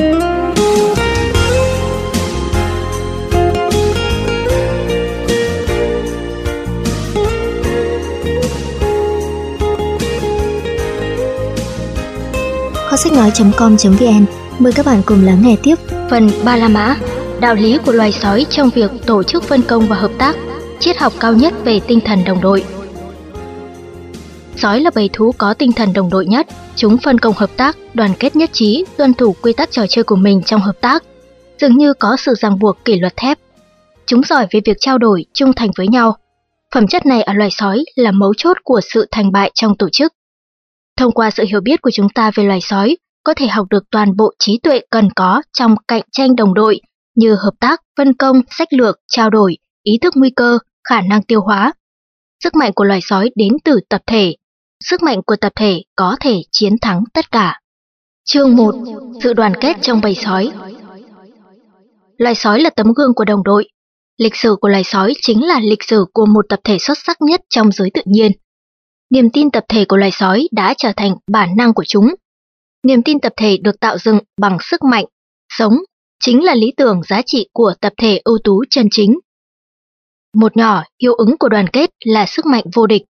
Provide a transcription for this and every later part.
Kho sách nói.com.vn mời các bạn cùng lắng nghe tiếp phần Ba La Mã, đạo lý của loài sói trong việc tổ chức phân công và hợp tác, triết học cao nhất về tinh thần đồng đội. Sói là bầy thú có tinh thần đồng đội nhất, chúng phân công hợp tác, đoàn kết nhất trí, tuân thủ quy tắc trò chơi của mình trong hợp tác, dường như có sự ràng buộc kỷ luật thép. Chúng giỏi về việc trao đổi, trung thành với nhau. Phẩm chất này ở loài sói là mấu chốt của sự thành bại trong tổ chức. Thông qua sự hiểu biết của chúng ta về loài sói, có thể học được toàn bộ trí tuệ cần có trong cạnh tranh đồng đội như hợp tác, phân công, sách lược, trao đổi, ý thức nguy cơ, khả năng tiêu hóa. Sức mạnh của loài sói đến từ tập thể. Sức mạnh của tập thể có thể chiến thắng tất cả. Chương 1. Sự đoàn kết trong bầy sói. Loài sói là tấm gương của đồng đội. Lịch sử của loài sói chính là lịch sử của một tập thể xuất sắc nhất trong giới tự nhiên. Niềm tin tập thể của loài sói đã trở thành bản năng của chúng. Niềm tin tập thể được tạo dựng bằng sức mạnh, sống, chính là lý tưởng giá trị của tập thể ưu tú chân chính. Một nhỏ, hiệu ứng của đoàn kết là sức mạnh vô địch.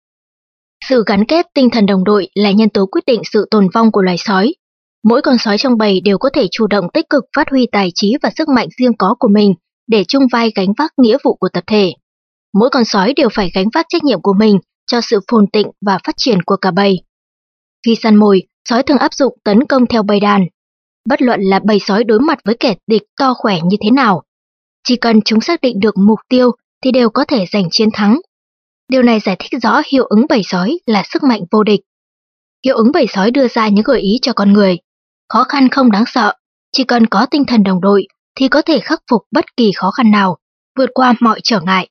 Sự gắn kết tinh thần đồng đội là nhân tố quyết định sự tồn vong của loài sói. Mỗi con sói trong bầy đều có thể chủ động tích cực phát huy tài trí và sức mạnh riêng có của mình để chung vai gánh vác nghĩa vụ của tập thể. Mỗi con sói đều phải gánh vác trách nhiệm của mình cho sự phồn tịnh và phát triển của cả bầy. Khi săn mồi, sói thường áp dụng tấn công theo bầy đàn. Bất luận là bầy sói đối mặt với kẻ địch to khỏe như thế nào, chỉ cần chúng xác định được mục tiêu thì đều có thể giành chiến thắng. Điều này giải thích rõ hiệu ứng bầy sói là sức mạnh vô địch. Hiệu ứng bầy sói đưa ra những gợi ý cho con người. Khó khăn không đáng sợ, chỉ cần có tinh thần đồng đội thì có thể khắc phục bất kỳ khó khăn nào, vượt qua mọi trở ngại.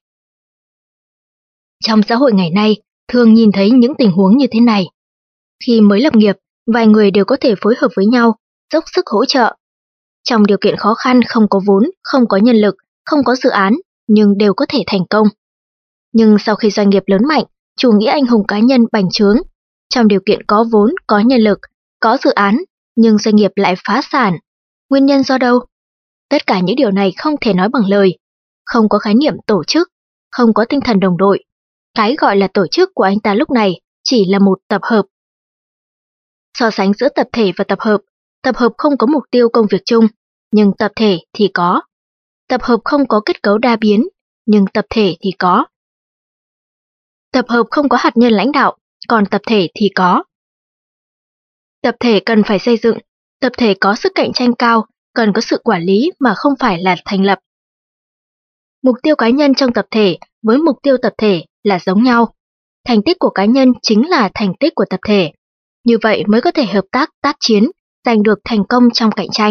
Trong xã hội ngày nay, thường nhìn thấy những tình huống như thế này. Khi mới lập nghiệp, vài người đều có thể phối hợp với nhau, dốc sức hỗ trợ. Trong điều kiện khó khăn không có vốn, không có nhân lực, không có dự án, nhưng đều có thể thành công. Nhưng sau khi doanh nghiệp lớn mạnh, chủ nghĩa anh hùng cá nhân bành trướng. Trong điều kiện có vốn, có nhân lực, có dự án, nhưng doanh nghiệp lại phá sản. Nguyên nhân do đâu? Tất cả những điều này không thể nói bằng lời. Không có khái niệm tổ chức, không có tinh thần đồng đội. Cái gọi là tổ chức của anh ta lúc này chỉ là một tập hợp. So sánh giữa tập thể và tập hợp không có mục tiêu công việc chung, nhưng tập thể thì có. Tập hợp không có kết cấu đa biến, nhưng tập thể thì có. Tập hợp không có hạt nhân lãnh đạo, còn tập thể thì có. Tập thể cần phải xây dựng, tập thể có sức cạnh tranh cao, cần có sự quản lý mà không phải là thành lập. Mục tiêu cá nhân trong tập thể với mục tiêu tập thể là giống nhau. Thành tích của cá nhân chính là thành tích của tập thể. Như vậy mới có thể hợp tác, tác chiến, giành được thành công trong cạnh tranh.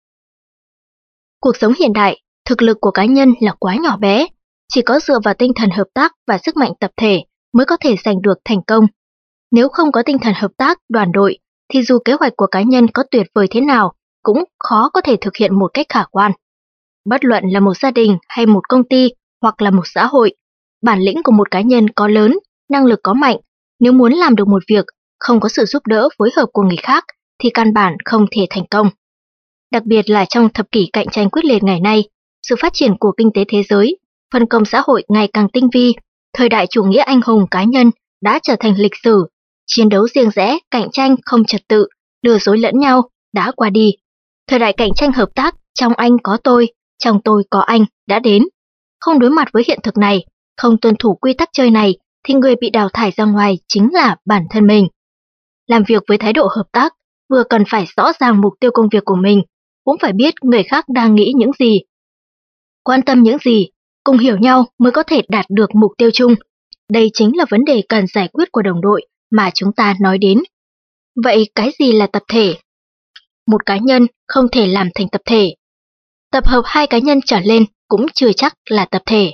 Cuộc sống hiện đại, thực lực của cá nhân là quá nhỏ bé. Chỉ có dựa vào tinh thần hợp tác và sức mạnh tập thể mới có thể giành được thành công. Nếu không có tinh thần hợp tác, đoàn đội, thì dù kế hoạch của cá nhân có tuyệt vời thế nào, cũng khó có thể thực hiện một cách khả quan. Bất luận là một gia đình hay một công ty hoặc là một xã hội, bản lĩnh của một cá nhân có lớn, năng lực có mạnh, nếu muốn làm được một việc, không có sự giúp đỡ phối hợp của người khác thì căn bản không thể thành công. Đặc biệt là trong thập kỷ cạnh tranh quyết liệt ngày nay, sự phát triển của kinh tế thế giới, phân công xã hội ngày càng tinh vi, thời đại chủ nghĩa anh hùng cá nhân đã trở thành lịch sử, chiến đấu riêng rẽ, cạnh tranh không trật tự, lừa dối lẫn nhau đã qua đi. Thời đại cạnh tranh hợp tác, trong anh có tôi, trong tôi có anh đã đến. Không đối mặt với hiện thực này, không tuân thủ quy tắc chơi này thì người bị đào thải ra ngoài chính là bản thân mình. Làm việc với thái độ hợp tác, vừa cần phải rõ ràng mục tiêu công việc của mình, cũng phải biết người khác đang nghĩ những gì, quan tâm những gì, cùng hiểu nhau mới có thể đạt được mục tiêu chung. Đây chính là vấn đề cần giải quyết của đồng đội mà chúng ta nói đến. Vậy cái gì là tập thể? Một cá nhân không thể làm thành tập thể. Tập hợp hai cá nhân trở lên cũng chưa chắc là tập thể.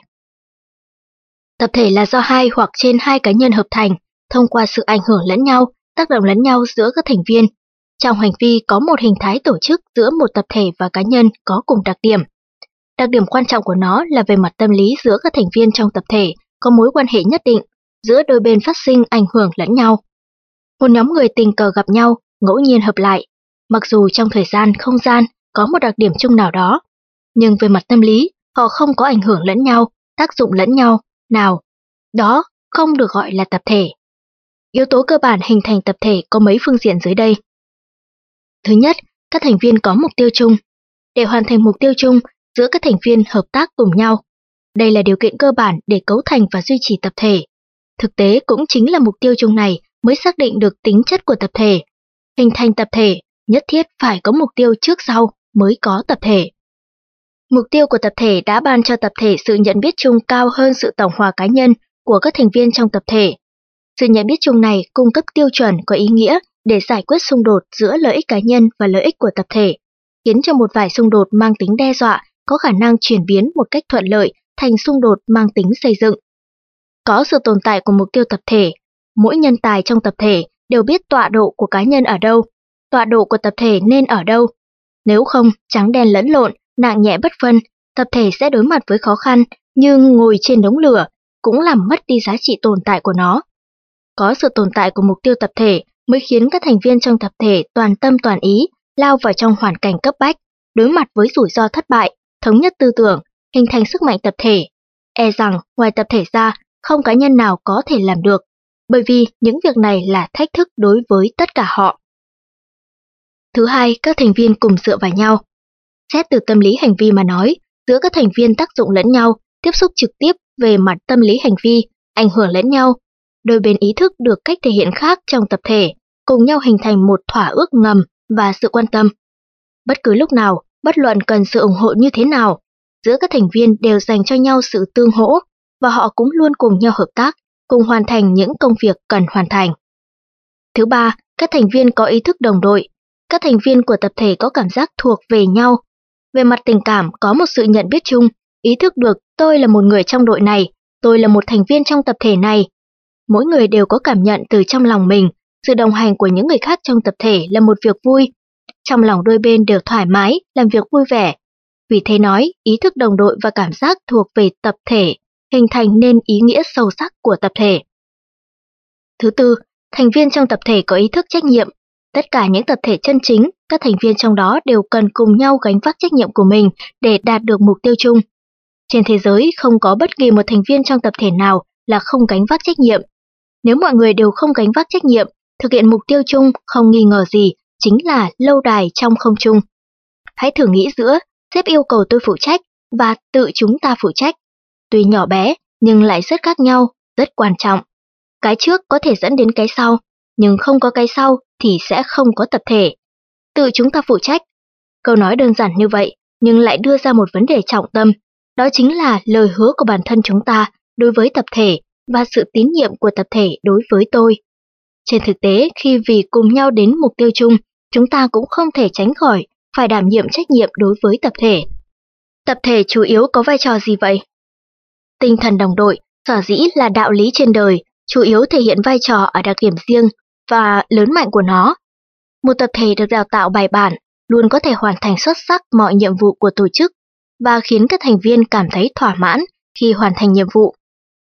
Tập thể là do hai hoặc trên hai cá nhân hợp thành, thông qua sự ảnh hưởng lẫn nhau, tác động lẫn nhau giữa các thành viên. Trong hành vi có một hình thái tổ chức giữa một tập thể và cá nhân có cùng đặc điểm. Đặc điểm quan trọng của nó là về mặt tâm lý giữa các thành viên trong tập thể có mối quan hệ nhất định, giữa đôi bên phát sinh ảnh hưởng lẫn nhau. Một nhóm người tình cờ gặp nhau, ngẫu nhiên hợp lại. Mặc dù trong thời gian, không gian có một đặc điểm chung nào đó, nhưng về mặt tâm lý, họ không có ảnh hưởng lẫn nhau, tác dụng lẫn nhau, nào. Đó không được gọi là tập thể. Yếu tố cơ bản hình thành tập thể có mấy phương diện dưới đây. Thứ nhất, các thành viên có mục tiêu chung. Để hoàn thành mục tiêu chung, giữa các thành viên hợp tác cùng nhau. Đây là điều kiện cơ bản để cấu thành và duy trì tập thể. Thực tế cũng chính là mục tiêu chung này mới xác định được tính chất của tập thể. Hình thành tập thể, nhất thiết phải có mục tiêu trước sau mới có tập thể. Mục tiêu của tập thể đã ban cho tập thể sự nhận biết chung cao hơn sự tổng hòa cá nhân của các thành viên trong tập thể. Sự nhận biết chung này cung cấp tiêu chuẩn có ý nghĩa để giải quyết xung đột giữa lợi ích cá nhân và lợi ích của tập thể, khiến cho một vài xung đột mang tính đe dọa có khả năng chuyển biến một cách thuận lợi thành xung đột mang tính xây dựng. Có sự tồn tại của mục tiêu tập thể, mỗi nhân tài trong tập thể đều biết tọa độ của cá nhân ở đâu, tọa độ của tập thể nên ở đâu. Nếu không, trắng đen lẫn lộn, nặng nhẹ bất phân, tập thể sẽ đối mặt với khó khăn như ngồi trên đống lửa, cũng làm mất đi giá trị tồn tại của nó. Có sự tồn tại của mục tiêu tập thể mới khiến các thành viên trong tập thể toàn tâm toàn ý, lao vào trong hoàn cảnh cấp bách, đối mặt với rủi ro thất bại, thống nhất tư tưởng, hình thành sức mạnh tập thể. E rằng ngoài tập thể ra, không cá nhân nào có thể làm được, bởi vì những việc này là thách thức đối với tất cả họ. Thứ hai, các thành viên cùng dựa vào nhau. Xét từ tâm lý hành vi mà nói, giữa các thành viên tác dụng lẫn nhau, tiếp xúc trực tiếp về mặt tâm lý hành vi, ảnh hưởng lẫn nhau. Đôi bên ý thức được cách thể hiện khác trong tập thể, cùng nhau hình thành một thỏa ước ngầm và sự quan tâm. Bất cứ lúc nào, bất luận cần sự ủng hộ như thế nào, giữa các thành viên đều dành cho nhau sự tương hỗ, và họ cũng luôn cùng nhau hợp tác, cùng hoàn thành những công việc cần hoàn thành. Thứ ba, các thành viên có ý thức đồng đội. Các thành viên của tập thể có cảm giác thuộc về nhau. Về mặt tình cảm có một sự nhận biết chung, ý thức được tôi là một người trong đội này, tôi là một thành viên trong tập thể này. Mỗi người đều có cảm nhận từ trong lòng mình, sự đồng hành của những người khác trong tập thể là một việc vui. Trong lòng đôi bên đều thoải mái, làm việc vui vẻ. Vì thế nói, ý thức đồng đội và cảm giác thuộc về tập thể hình thành nên ý nghĩa sâu sắc của tập thể. Thứ tư, thành viên trong tập thể có ý thức trách nhiệm. Tất cả những tập thể chân chính, các thành viên trong đó đều cần cùng nhau gánh vác trách nhiệm của mình để đạt được mục tiêu chung. Trên thế giới không có bất kỳ một thành viên trong tập thể nào là không gánh vác trách nhiệm. Nếu mọi người đều không gánh vác trách nhiệm, thực hiện mục tiêu chung không nghi ngờ gì chính là lâu đài trong không trung. Hãy thử nghĩ giữa sếp yêu cầu tôi phụ trách và tự chúng ta phụ trách. Tuy nhỏ bé nhưng lại rất khác nhau, rất quan trọng. Cái trước có thể dẫn đến cái sau, nhưng không có cái sau thì sẽ không có tập thể. Tự chúng ta phụ trách. Câu nói đơn giản như vậy nhưng lại đưa ra một vấn đề trọng tâm, đó chính là lời hứa của bản thân chúng ta đối với tập thể và sự tín nhiệm của tập thể đối với tôi. Trên thực tế, khi vì cùng nhau đến mục tiêu chung, chúng ta cũng không thể tránh khỏi phải đảm nhiệm trách nhiệm đối với tập thể. Tập thể chủ yếu có vai trò gì vậy? Tinh thần đồng đội, sở dĩ là đạo lý trên đời, chủ yếu thể hiện vai trò ở đặc điểm riêng và lớn mạnh của nó. Một tập thể được đào tạo bài bản, luôn có thể hoàn thành xuất sắc mọi nhiệm vụ của tổ chức và khiến các thành viên cảm thấy thỏa mãn khi hoàn thành nhiệm vụ.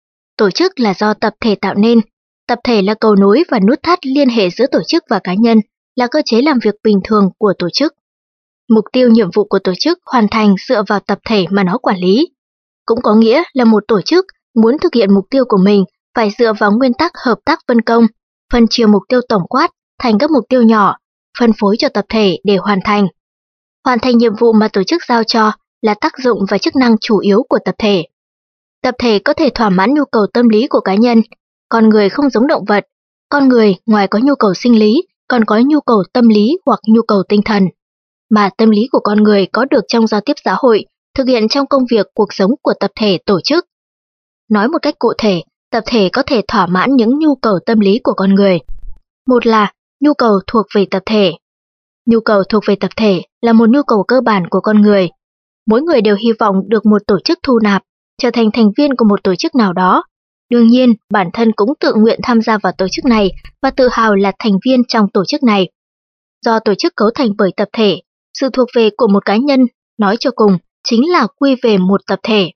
Tổ chức là do tập thể tạo nên. Tập thể là cầu nối và nút thắt liên hệ giữa tổ chức và cá nhân, là cơ chế làm việc bình thường của tổ chức. Mục tiêu nhiệm vụ của tổ chức hoàn thành dựa vào tập thể mà nó quản lý. Cũng có nghĩa là một tổ chức muốn thực hiện mục tiêu của mình phải dựa vào nguyên tắc hợp tác phân công, phân chia mục tiêu tổng quát thành các mục tiêu nhỏ, phân phối cho tập thể để hoàn thành. Hoàn thành nhiệm vụ mà tổ chức giao cho là tác dụng và chức năng chủ yếu của tập thể. Tập thể có thể thỏa mãn nhu cầu tâm lý của cá nhân. Con người không giống động vật. Con người ngoài có nhu cầu sinh lý, còn có nhu cầu tâm lý hoặc nhu cầu tinh thần. Mà tâm lý của con người có được trong giao tiếp xã hội, thực hiện trong công việc cuộc sống của tập thể tổ chức. Nói một cách cụ thể, tập thể có thể thỏa mãn những nhu cầu tâm lý của con người. Một là nhu cầu thuộc về tập thể. Nhu cầu thuộc về tập thể là một nhu cầu cơ bản của con người. Mỗi người đều hy vọng được một tổ chức thu nạp, trở thành thành viên của một tổ chức nào đó. Đương nhiên, bản thân cũng tự nguyện tham gia vào tổ chức này và tự hào là thành viên trong tổ chức này. Do tổ chức cấu thành bởi tập thể, sự thuộc về của một cá nhân, nói cho cùng, chính là quy về một tập thể.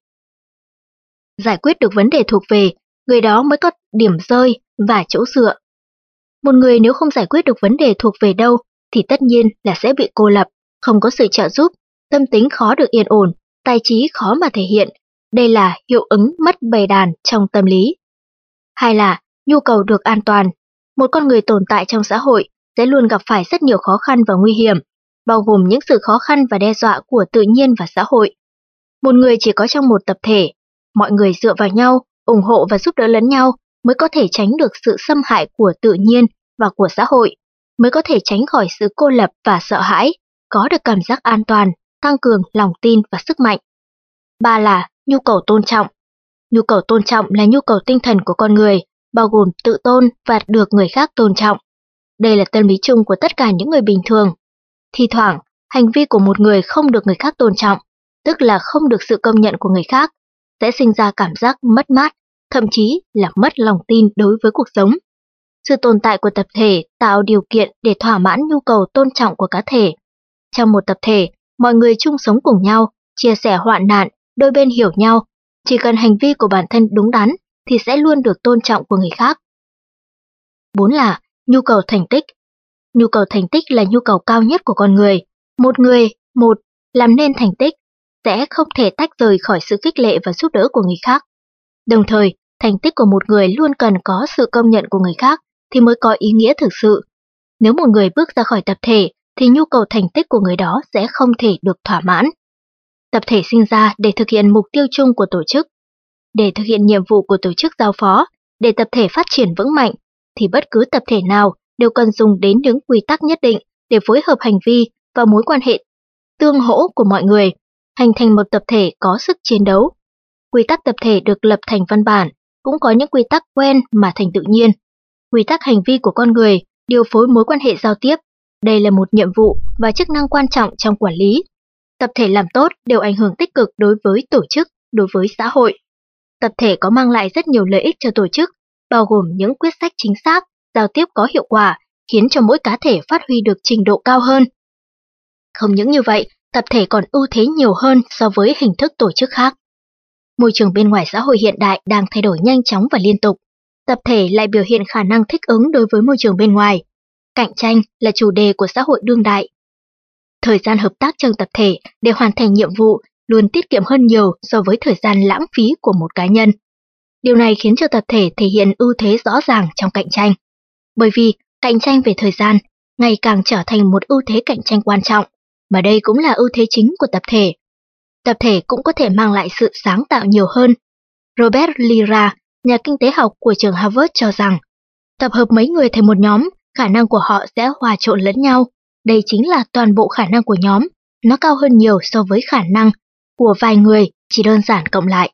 Giải quyết được vấn đề thuộc về, người đó mới có điểm rơi và chỗ dựa. Một người nếu không giải quyết được vấn đề thuộc về đâu, thì tất nhiên là sẽ bị cô lập, không có sự trợ giúp, tâm tính khó được yên ổn, tài trí khó mà thể hiện. Đây là hiệu ứng mất bầy đàn trong tâm lý. Hai là nhu cầu được an toàn. Một con người tồn tại trong xã hội sẽ luôn gặp phải rất nhiều khó khăn và nguy hiểm, bao gồm những sự khó khăn và đe dọa của tự nhiên và xã hội. Một người chỉ có trong một tập thể, mọi người dựa vào nhau, ủng hộ và giúp đỡ lẫn nhau mới có thể tránh được sự xâm hại của tự nhiên và của xã hội, mới có thể tránh khỏi sự cô lập và sợ hãi, có được cảm giác an toàn, tăng cường lòng tin và sức mạnh. Ba là nhu cầu tôn trọng. Nhu cầu tôn trọng là nhu cầu tinh thần của con người, bao gồm tự tôn và được người khác tôn trọng. Đây là tâm lý chung của tất cả những người bình thường. Thi thoảng, hành vi của một người không được người khác tôn trọng, tức là không được sự công nhận của người khác, sẽ sinh ra cảm giác mất mát, thậm chí là mất lòng tin đối với cuộc sống. Sự tồn tại của tập thể tạo điều kiện để thỏa mãn nhu cầu tôn trọng của cá thể. Trong một tập thể, mọi người chung sống cùng nhau, chia sẻ hoạn nạn, đôi bên hiểu nhau. Chỉ cần hành vi của bản thân đúng đắn thì sẽ luôn được tôn trọng của người khác. 4 là nhu cầu thành tích. Nhu cầu thành tích là nhu cầu cao nhất của con người. Một người, làm nên thành tích, sẽ không thể tách rời khỏi sự khích lệ và giúp đỡ của người khác. Đồng thời, thành tích của một người luôn cần có sự công nhận của người khác thì mới có ý nghĩa thực sự. Nếu một người bước ra khỏi tập thể thì nhu cầu thành tích của người đó sẽ không thể được thỏa mãn. Tập thể sinh ra để thực hiện mục tiêu chung của tổ chức. Để thực hiện nhiệm vụ của tổ chức giao phó, để tập thể phát triển vững mạnh, thì bất cứ tập thể nào đều cần dùng đến những quy tắc nhất định để phối hợp hành vi và mối quan hệ tương hỗ của mọi người, hình thành một tập thể có sức chiến đấu. Quy tắc tập thể được lập thành văn bản, cũng có những quy tắc quen mà thành tự nhiên. Quy tắc hành vi của con người, điều phối mối quan hệ giao tiếp. Đây là một nhiệm vụ và chức năng quan trọng trong quản lý. Tập thể làm tốt đều ảnh hưởng tích cực đối với tổ chức, đối với xã hội. Tập thể có mang lại rất nhiều lợi ích cho tổ chức, bao gồm những quyết sách chính xác, giao tiếp có hiệu quả, khiến cho mỗi cá thể phát huy được trình độ cao hơn. Không những như vậy, tập thể còn ưu thế nhiều hơn so với hình thức tổ chức khác. Môi trường bên ngoài xã hội hiện đại đang thay đổi nhanh chóng và liên tục. Tập thể lại biểu hiện khả năng thích ứng đối với môi trường bên ngoài. Cạnh tranh là chủ đề của xã hội đương đại. Thời gian hợp tác trong tập thể để hoàn thành nhiệm vụ luôn tiết kiệm hơn nhiều so với thời gian lãng phí của một cá nhân. Điều này khiến cho tập thể thể hiện ưu thế rõ ràng trong cạnh tranh. Bởi vì cạnh tranh về thời gian ngày càng trở thành một ưu thế cạnh tranh quan trọng, mà đây cũng là ưu thế chính của tập thể. Tập thể cũng có thể mang lại sự sáng tạo nhiều hơn. Robert Lira, nhà kinh tế học của trường Harvard cho rằng, tập hợp mấy người thành một nhóm, khả năng của họ sẽ hòa trộn lẫn nhau. Đây chính là toàn bộ khả năng của nhóm, nó cao hơn nhiều so với khả năng của vài người chỉ đơn giản cộng lại.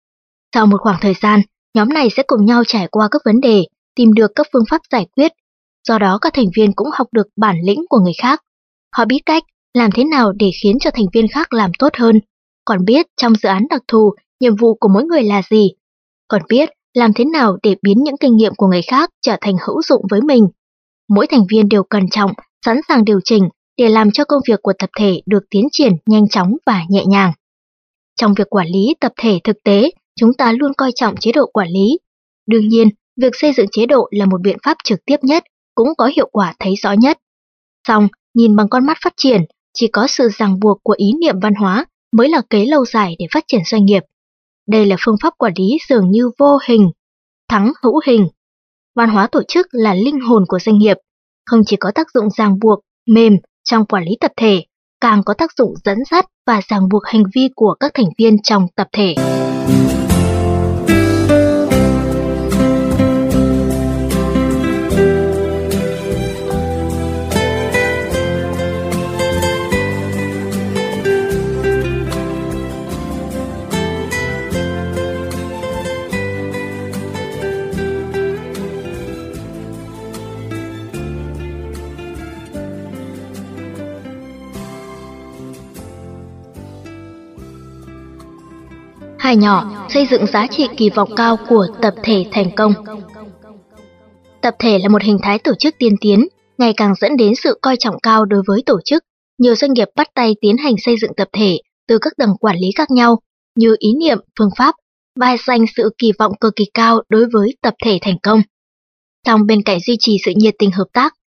Sau một khoảng thời gian, nhóm này sẽ cùng nhau trải qua các vấn đề, tìm được các phương pháp giải quyết. Do đó các thành viên cũng học được bản lĩnh của người khác. Họ biết cách làm thế nào để khiến cho thành viên khác làm tốt hơn, còn biết trong dự án đặc thù, nhiệm vụ của mỗi người là gì, còn biết làm thế nào để biến những kinh nghiệm của người khác trở thành hữu dụng với mình. Mỗi thành viên đều cẩn trọng, sẵn sàng điều chỉnh để làm cho công việc của tập thể được tiến triển nhanh chóng và nhẹ nhàng. Trong việc quản lý tập thể thực tế, chúng ta luôn coi trọng chế độ quản lý. Đương nhiên, việc xây dựng chế độ là một biện pháp trực tiếp nhất, cũng có hiệu quả thấy rõ nhất. Song, nhìn bằng con mắt phát triển, chỉ có sự ràng buộc của ý niệm văn hóa mới là kế lâu dài để phát triển doanh nghiệp. Đây là phương pháp quản lý dường như vô hình, thắng hữu hình. Văn hóa tổ chức là linh hồn của doanh nghiệp, không chỉ có tác dụng ràng buộc, mềm trong quản lý tập thể, càng có tác dụng dẫn dắt và ràng buộc hành vi của các thành viên trong tập thể. Hai nhỏ, xây dựng giá trị kỳ vọng cao của tập thể thành công. Tập thể là một hình thái tổ chức tiên tiến, ngày càng dẫn đến sự coi trọng cao đối với tổ chức. Nhiều doanh nghiệp bắt tay tiến hành xây dựng tập thể từ các tầng quản lý khác nhau, như ý niệm, phương pháp, và dành sự kỳ vọng cực kỳ cao đối với tập thể thành công. Song bên cạnh duy trì sự nhiệt tình hợp tác,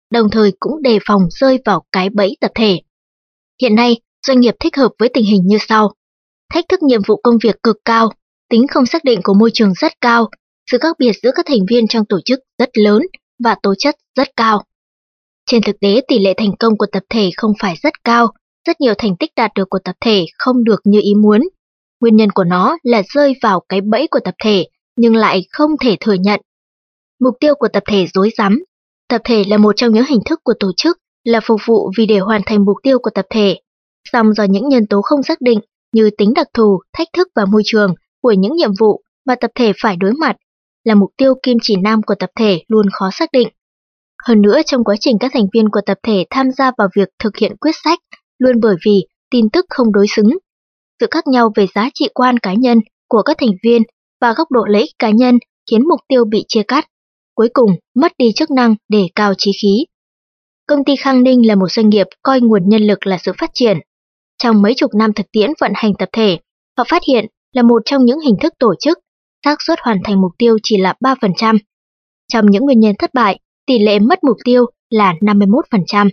đồng thời cũng đề phòng rơi vào cái bẫy tập thể. Hiện nay, doanh nghiệp thích hợp với tình hình như sau. Thách thức nhiệm vụ công việc cực cao, tính không xác định của môi trường rất cao, sự khác biệt giữa các thành viên trong tổ chức rất lớn và tố chất rất cao. Trên thực tế, tỷ lệ thành công của tập thể không phải rất cao, rất nhiều thành tích đạt được của tập thể không được như ý muốn. Nguyên nhân của nó là rơi vào cái bẫy của tập thể nhưng lại không thể thừa nhận. Mục tiêu của tập thể rối rắm. Tập thể là một trong những hình thức của tổ chức, là phục vụ vì để hoàn thành mục tiêu của tập thể. Song do những nhân tố không xác định như tính đặc thù, thách thức và môi trường của những nhiệm vụ mà tập thể phải đối mặt, là mục tiêu kim chỉ nam của tập thể luôn khó xác định. Hơn nữa, trong quá trình các thành viên của tập thể tham gia vào việc thực hiện quyết sách, luôn bởi vì tin tức không đối xứng, sự khác nhau về giá trị quan cá nhân của các thành viên và góc độ lợi ích cá nhân khiến mục tiêu bị chia cắt, cuối cùng mất đi chức năng đề cao chí khí. Công ty Khang Ninh là một doanh nghiệp coi nguồn nhân lực là sự phát triển. Trong mấy chục năm thực tiễn vận hành tập thể, họ phát hiện là một trong những hình thức tổ chức, xác suất hoàn thành mục tiêu chỉ là 3%. Trong những nguyên nhân thất bại, tỷ lệ mất mục tiêu là 51%.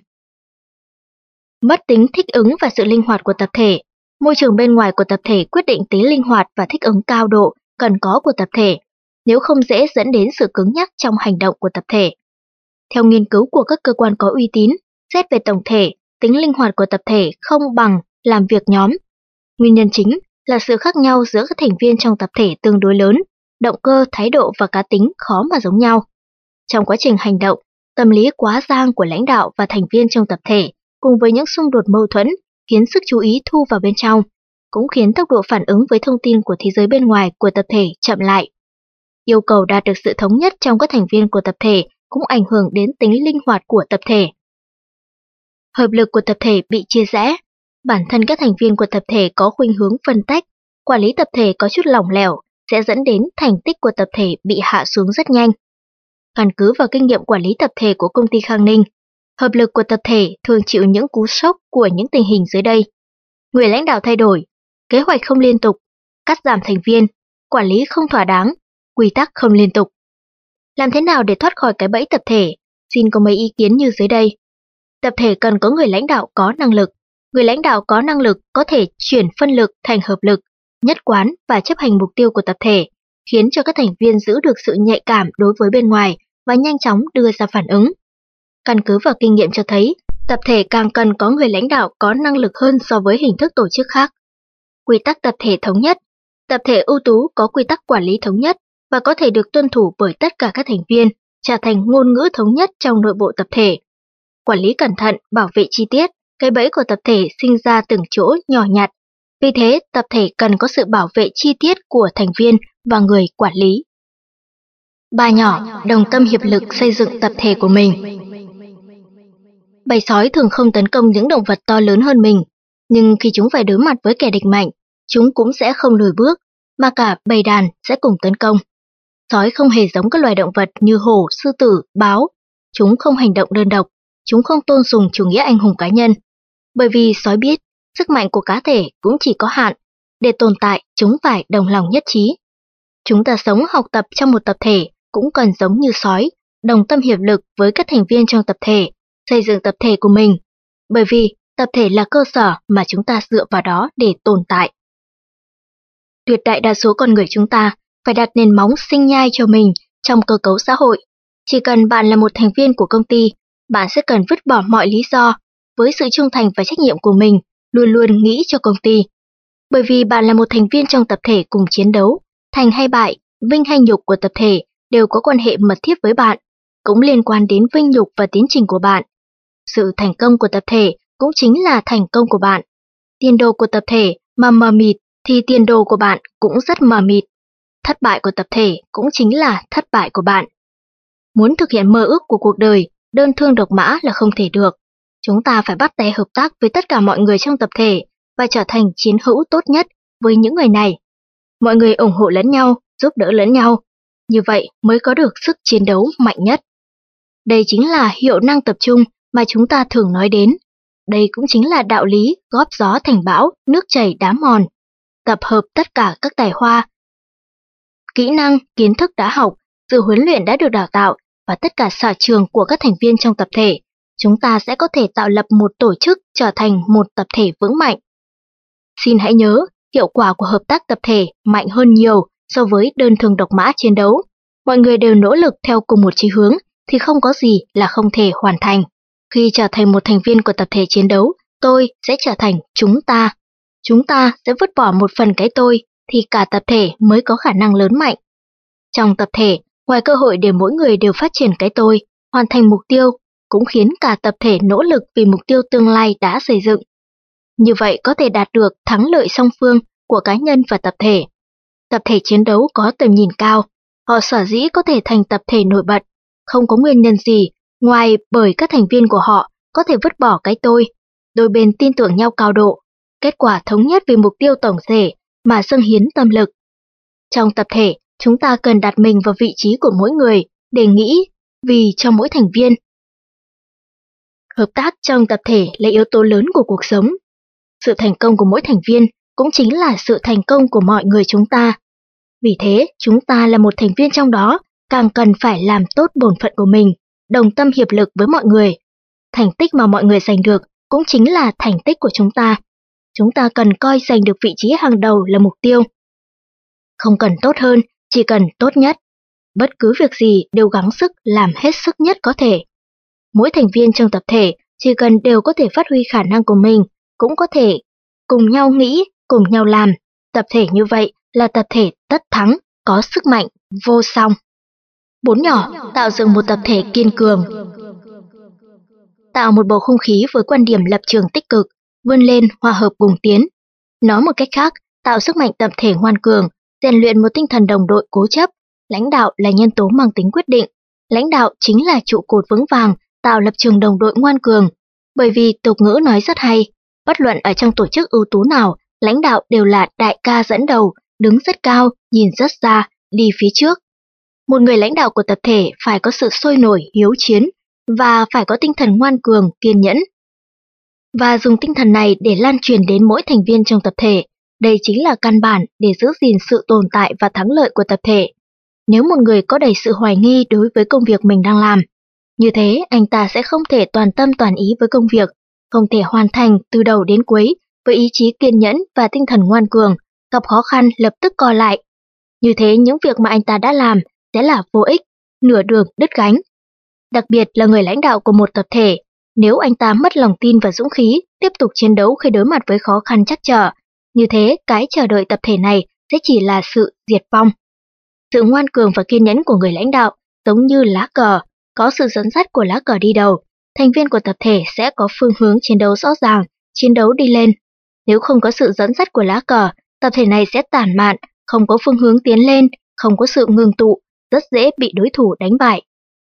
Mất tính thích ứng và sự linh hoạt của tập thể. Môi trường bên ngoài của tập thể quyết định tính linh hoạt và thích ứng cao độ cần có của tập thể, nếu không dễ dẫn đến sự cứng nhắc trong hành động của tập thể. Theo nghiên cứu của các cơ quan có uy tín, xét về tổng thể, tính linh hoạt của tập thể không bằng làm việc nhóm. Nguyên nhân chính là sự khác nhau giữa các thành viên trong tập thể tương đối lớn, động cơ, thái độ và cá tính khó mà giống nhau. Trong quá trình hành động, tâm lý quá giang của lãnh đạo và thành viên trong tập thể cùng với những xung đột mâu thuẫn khiến sức chú ý thu vào bên trong, cũng khiến tốc độ phản ứng với thông tin của thế giới bên ngoài của tập thể chậm lại. Yêu cầu đạt được sự thống nhất trong các thành viên của tập thể cũng ảnh hưởng đến tính linh hoạt của tập thể. Hợp lực của tập thể bị chia rẽ. Bản thân các thành viên của tập thể có khuynh hướng phân tách, quản lý tập thể có chút lỏng lẻo sẽ dẫn đến thành tích của tập thể bị hạ xuống rất nhanh. Căn cứ vào kinh nghiệm quản lý tập thể của công ty Khang Ninh, hợp lực của tập thể thường chịu những cú sốc của những tình hình dưới đây. Người lãnh đạo thay đổi, kế hoạch không liên tục, cắt giảm thành viên, quản lý không thỏa đáng, quy tắc không liên tục. Làm thế nào để thoát khỏi cái bẫy tập thể? Xin có mấy ý kiến như dưới đây. Tập thể cần có người lãnh đạo có năng lực. Người lãnh đạo có năng lực có thể chuyển phân lực thành hợp lực, nhất quán và chấp hành mục tiêu của tập thể, khiến cho các thành viên giữ được sự nhạy cảm đối với bên ngoài và nhanh chóng đưa ra phản ứng. Căn cứ vào kinh nghiệm cho thấy, tập thể càng cần có người lãnh đạo có năng lực hơn so với hình thức tổ chức khác. Quy tắc tập thể thống nhất. Tập thể ưu tú có quy tắc quản lý thống nhất và có thể được tuân thủ bởi tất cả các thành viên, trở thành ngôn ngữ thống nhất trong nội bộ tập thể. Quản lý cẩn thận, bảo vệ chi tiết, cái bẫy của tập thể sinh ra từng chỗ nhỏ nhặt. Vì thế, tập thể cần có sự bảo vệ chi tiết của thành viên và người quản lý. Ba nhỏ, đồng tâm hiệp lực xây dựng tập thể của mình. Bầy sói thường không tấn công những động vật to lớn hơn mình, nhưng khi chúng phải đối mặt với kẻ địch mạnh, chúng cũng sẽ không lùi bước, mà cả bầy đàn sẽ cùng tấn công. Sói không hề giống các loài động vật như hổ, sư tử, báo. Chúng không hành động đơn độc, chúng không tôn sùng chủ nghĩa anh hùng cá nhân. Bởi vì sói biết, sức mạnh của cá thể cũng chỉ có hạn, để tồn tại chúng phải đồng lòng nhất trí. Chúng ta sống học tập trong một tập thể cũng cần giống như sói, đồng tâm hiệp lực với các thành viên trong tập thể, xây dựng tập thể của mình. Bởi vì tập thể là cơ sở mà chúng ta dựa vào đó để tồn tại. Tuyệt đại đa số con người chúng ta phải đặt nền móng sinh nhai cho mình trong cơ cấu xã hội. Chỉ cần bạn là một thành viên của công ty, bạn sẽ cần vứt bỏ mọi lý do, với sự trung thành và trách nhiệm của mình, luôn luôn nghĩ cho công ty. Bởi vì bạn là một thành viên trong tập thể cùng chiến đấu, thành hay bại, vinh hay nhục của tập thể đều có quan hệ mật thiết với bạn, cũng liên quan đến vinh nhục và tiến trình của bạn. Sự thành công của tập thể cũng chính là thành công của bạn. Tiền đồ của tập thể mà mờ mịt thì tiền đồ của bạn cũng rất mờ mịt. Thất bại của tập thể cũng chính là thất bại của bạn. Muốn thực hiện mơ ước của cuộc đời, đơn thương độc mã là không thể được. Chúng ta phải bắt tay hợp tác với tất cả mọi người trong tập thể và trở thành chiến hữu tốt nhất với những người này. Mọi người ủng hộ lẫn nhau, giúp đỡ lẫn nhau. Như vậy mới có được sức chiến đấu mạnh nhất. Đây chính là hiệu năng tập trung mà chúng ta thường nói đến. Đây cũng chính là đạo lý góp gió thành bão, nước chảy đá mòn. Tập hợp tất cả các tài hoa, kỹ năng, kiến thức đã học, sự huấn luyện đã được đào tạo và tất cả sở trường của các thành viên trong tập thể chúng ta sẽ có thể tạo lập một tổ chức trở thành một tập thể vững mạnh. Xin hãy nhớ, hiệu quả của hợp tác tập thể mạnh hơn nhiều so với đơn thương độc mã chiến đấu. Mọi người đều nỗ lực theo cùng một chí hướng thì không có gì là không thể hoàn thành. Khi trở thành một thành viên của tập thể chiến đấu, tôi sẽ trở thành chúng ta. Chúng ta sẽ vứt bỏ một phần cái tôi thì cả tập thể mới có khả năng lớn mạnh. Trong tập thể, ngoài cơ hội để mỗi người đều phát triển cái tôi, hoàn thành mục tiêu, cũng khiến cả tập thể nỗ lực vì mục tiêu tương lai đã xây dựng. Như vậy có thể đạt được thắng lợi song phương của cá nhân và tập thể. Tập thể chiến đấu có tầm nhìn cao, họ sở dĩ có thể thành tập thể nổi bật, không có nguyên nhân gì ngoài bởi các thành viên của họ có thể vứt bỏ cái tôi, đôi bên tin tưởng nhau cao độ, kết quả thống nhất vì mục tiêu tổng thể mà dâng hiến tâm lực. Trong tập thể, chúng ta cần đặt mình vào vị trí của mỗi người để nghĩ vì cho mỗi thành viên. Hợp tác trong tập thể là yếu tố lớn của cuộc sống. Sự thành công của mỗi thành viên cũng chính là sự thành công của mọi người chúng ta. Vì thế, chúng ta là một thành viên trong đó, càng cần phải làm tốt bổn phận của mình, đồng tâm hiệp lực với mọi người. Thành tích mà mọi người giành được cũng chính là thành tích của chúng ta. Chúng ta cần coi giành được vị trí hàng đầu là mục tiêu. Không cần tốt hơn, chỉ cần tốt nhất. Bất cứ việc gì đều gắng sức làm hết sức nhất có thể. Mỗi thành viên trong tập thể chỉ cần đều có thể phát huy khả năng của mình, cũng có thể cùng nhau nghĩ, cùng nhau làm. Tập thể như vậy là tập thể tất thắng, có sức mạnh, vô song. 4 nhỏ, tạo dựng một tập thể kiên cường. Tạo một bầu không khí với quan điểm lập trường tích cực, vươn lên, hòa hợp cùng tiến. Nói một cách khác, tạo sức mạnh tập thể ngoan cường, rèn luyện một tinh thần đồng đội cố chấp. Lãnh đạo là nhân tố mang tính quyết định. Lãnh đạo chính là trụ cột vững vàng, tạo lập trường đồng đội ngoan cường. Bởi vì tục ngữ nói rất hay, bất luận ở trong tổ chức ưu tú nào, lãnh đạo đều là đại ca dẫn đầu, đứng rất cao, nhìn rất xa, đi phía trước. Một người lãnh đạo của tập thể phải có sự sôi nổi, hiếu chiến và phải có tinh thần ngoan cường, kiên nhẫn. Và dùng tinh thần này để lan truyền đến mỗi thành viên trong tập thể. Đây chính là căn bản để giữ gìn sự tồn tại và thắng lợi của tập thể. Nếu một người có đầy sự hoài nghi đối với công việc mình đang làm, như thế anh ta sẽ không thể toàn tâm toàn ý với công việc, không thể hoàn thành từ đầu đến cuối với ý chí kiên nhẫn và tinh thần ngoan cường, gặp khó khăn lập tức co lại. Như thế những việc mà anh ta đã làm sẽ là vô ích, nửa đường đứt gánh. Đặc biệt là người lãnh đạo của một tập thể, nếu anh ta mất lòng tin và dũng khí, tiếp tục chiến đấu khi đối mặt với khó khăn trắc trở, như thế cái chờ đợi tập thể này sẽ chỉ là sự diệt vong. Sự ngoan cường và kiên nhẫn của người lãnh đạo giống như lá cờ, có sự dẫn dắt của lá cờ đi đầu, thành viên của tập thể sẽ có phương hướng chiến đấu rõ ràng, chiến đấu đi lên. Nếu không có sự dẫn dắt của lá cờ, tập thể này sẽ tản mạn, không có phương hướng tiến lên, không có sự ngưng tụ, rất dễ bị đối thủ đánh bại.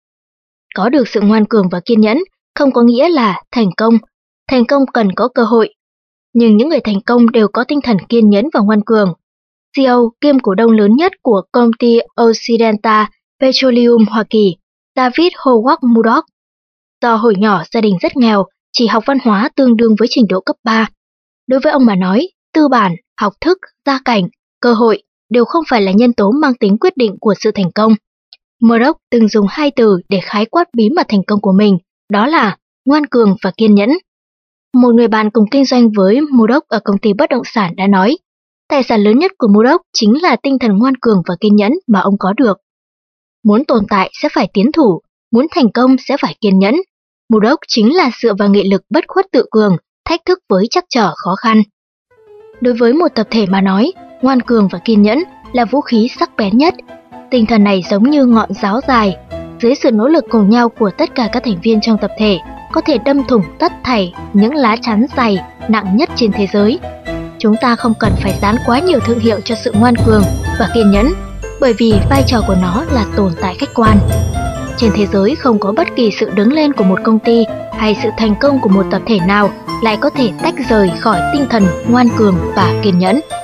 Có được sự ngoan cường và kiên nhẫn không có nghĩa là thành công cần có cơ hội. Nhưng những người thành công đều có tinh thần kiên nhẫn và ngoan cường. CEO kiêm cổ đông lớn nhất của công ty Occidental Petroleum Hoa Kỳ, David Howard Murdoch, do hồi nhỏ gia đình rất nghèo, chỉ học văn hóa tương đương với trình độ cấp 3. Đối với ông mà nói, tư bản, học thức, gia cảnh, cơ hội đều không phải là nhân tố mang tính quyết định của sự thành công. Murdoch từng dùng 2 từ để khái quát bí mật thành công của mình, đó là ngoan cường và kiên nhẫn. Một người bạn cùng kinh doanh với Murdoch ở công ty bất động sản đã nói, tài sản lớn nhất của Murdoch chính là tinh thần ngoan cường và kiên nhẫn mà ông có được. Muốn tồn tại sẽ phải tiến thủ, muốn thành công sẽ phải kiên nhẫn. Murdoch chính là dựa vào nghị lực bất khuất tự cường, thách thức với trắc trở khó khăn. Đối với một tập thể mà nói, ngoan cường và kiên nhẫn là vũ khí sắc bén nhất. Tinh thần này giống như ngọn giáo dài, dưới sự nỗ lực cùng nhau của tất cả các thành viên trong tập thể, có thể đâm thủng tất thảy những lá chắn dày nặng nhất trên thế giới. Chúng ta không cần phải dán quá nhiều thương hiệu cho sự ngoan cường và kiên nhẫn, bởi vì vai trò của nó là tồn tại khách quan. Trên thế giới không có bất kỳ sự đứng lên của một công ty hay sự thành công của một tập thể nào lại có thể tách rời khỏi tinh thần ngoan cường và kiên nhẫn.